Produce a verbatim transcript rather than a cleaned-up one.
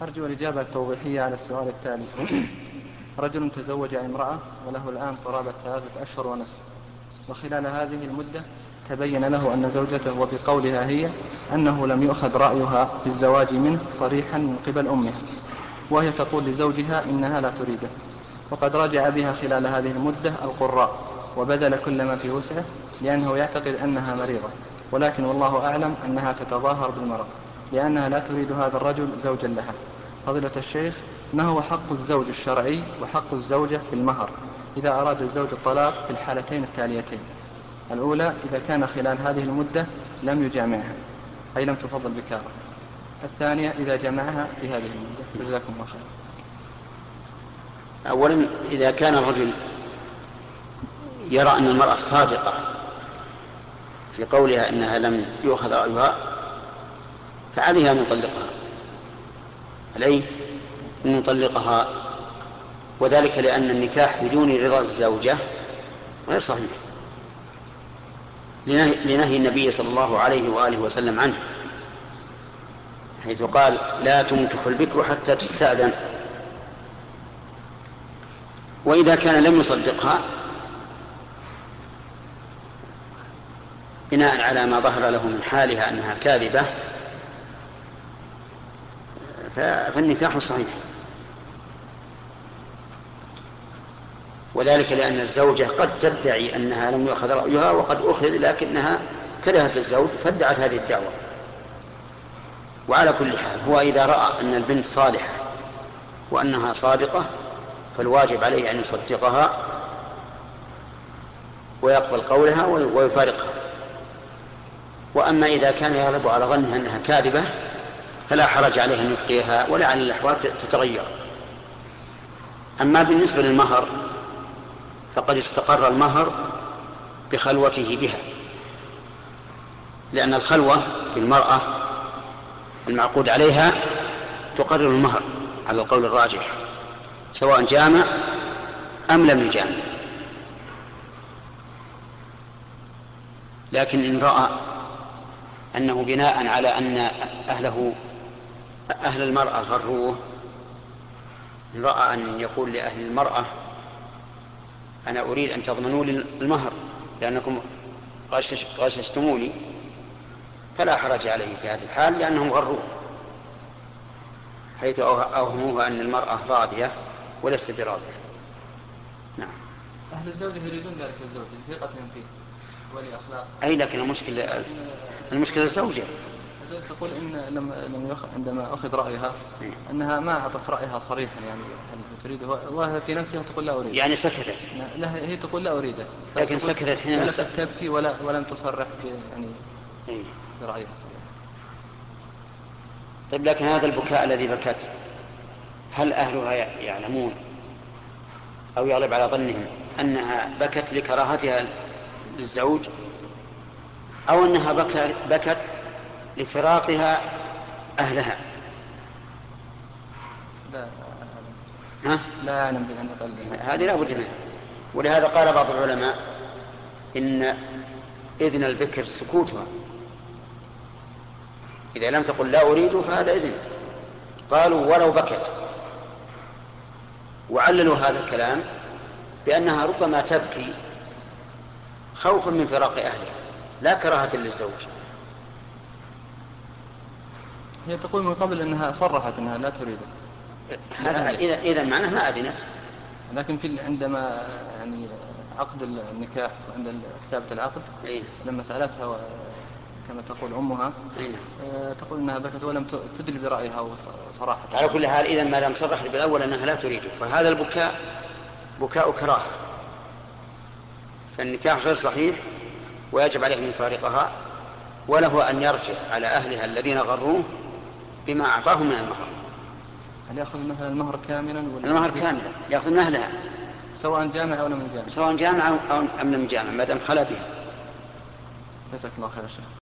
أرجو الإجابة التوضيحية على السؤال التالي. رجل تزوج امرأة وله الآن قرابة ثلاثة أشهر ونصف، وخلال هذه المدة تبين له أن زوجته وبقولها هي أنه لم يؤخذ رأيها في الزواج منه صريحا من قبل أمها، وهي تقول لزوجها إنها لا تريده، وقد راجع بها خلال هذه المدة القراء وبذل كل ما في وسعه لأنه يعتقد أنها مريضة، ولكن والله أعلم أنها تتظاهر بالمرض لأنها لا تريد هذا الرجل زوجا لها. فضيلة الشيخ، ما هو حق الزوج الشرعي وحق الزوجة في المهر إذا أراد الزوج الطلاق في الحالتين التاليتين؟ الأولى إذا كان خلال هذه المدة لم يجامعها أي لم تفضل بكارة. الثانية إذا جمعها في هذه المدة. جزاكم الله خير. أولا إذا كان الرجل يرى أن المرأة صادقة في قولها أنها لم يؤخذ رأيها فعليها أن يطلقها، عليه أن يطلقها، وذلك لأن النكاح بدون رضا الزوجة غير صحيح لنهي النبي صلى الله عليه وآله وسلم عنه، حيث قال لا تنكح البكر حتى تستأذن. وإذا كان لم يصدقها بناء على ما ظهر له من حالها أنها كاذبة فالنكاح صحيح، وذلك لأن الزوجة قد تدعي أنها لم يؤخذ رأيها وقد أخذ لكنها كرهت الزوج فادعت هذه الدعوة. وعلى كل حال هو إذا رأى أن البنت صالحة وأنها صادقة فالواجب عليه أن يصدقها ويقبل قولها ويفارقها. وأما إذا كان يغلب على ظنها أنها كاذبة فلا حرج عليه أن يبقيها ولعل الأحوال تتغير. أما بالنسبة للمهر فقد استقر المهر بخلوته بها، لأن الخلوة بالمرأة المعقود عليها تقرر المهر على القول الراجح سواء جامع أم لم يجامع. لكن إن رأى أنه بناء على أن أهله أهل المرأة غروه، إن رأى أن يقول لأهل المرأة أنا أريد أن تضمنوا لي المهر لأنكم غششتموني فلا حرج عليه في هذه الحال لأنهم غروه، حيث أوهموه أن المرأة راضية وليس براضية. نعم. أهل الزوج يريدون ذلك الزوج لثقتهم فيه ولأخلاق. أي لكن المشكلة المشكلة الزوجة. الزوجة تقول إن لم يخ... عندما أخذ رأيها أنها ما أعطت رأيها صريحا، يعني هل تريده، وهي في نفسها تقول لا أريد، يعني سكتت. لا هي تقول لا أريده، لكن سكتت حينما جلست تبكي ولا ولم تصرح يعني برأيها صريحا. طيب لكن هذا البكاء الذي بكت هل أهلها يعلمون أو يغلب على ظنهم أنها بكت لكراهتها للزوج أو أنها بكت لفراقها أهلها؟ لا ها؟ لا أعلم بأن قلبها هذه لا بد منها. ولهذا قال بعض العلماء إن إذن البكر سكوتها، إذا لم تقل لا أريد فهذا إذن. قالوا ولو بكت، وعللوا هذا الكلام بأنها ربما تبكي خوفا من فراق أهلها لا كراهة للزوج. هي تقول من قبل أنها صرحت أنها لا تريد هذا إذا إذا معناه ما أذنت، لكن في عندما يعني عقد النكاح وعند كتابة العقد إيه؟ لما سألتها كما تقول أمها إيه؟ تقول أنها بكت ولم تدل برأيها صراحة. على كل حال إذا ما لم تصرح بالأول أنها لا تريده فهذا البكاء بكاء كراهة، فالنكاح غير صحيح ويجب عليه أن يفارقها، وله أن يرجع على أهلها الذين غروه بما أعطاه من المهر. هل يأخذ مثلا المهر كاملا ولا المهر كاملا يأخذ من أهلها سواء جامع أو لم يجامع؟ سواء جامع أو لم يجامع ما دام خلا بها. جزاك الله خير الشيخ.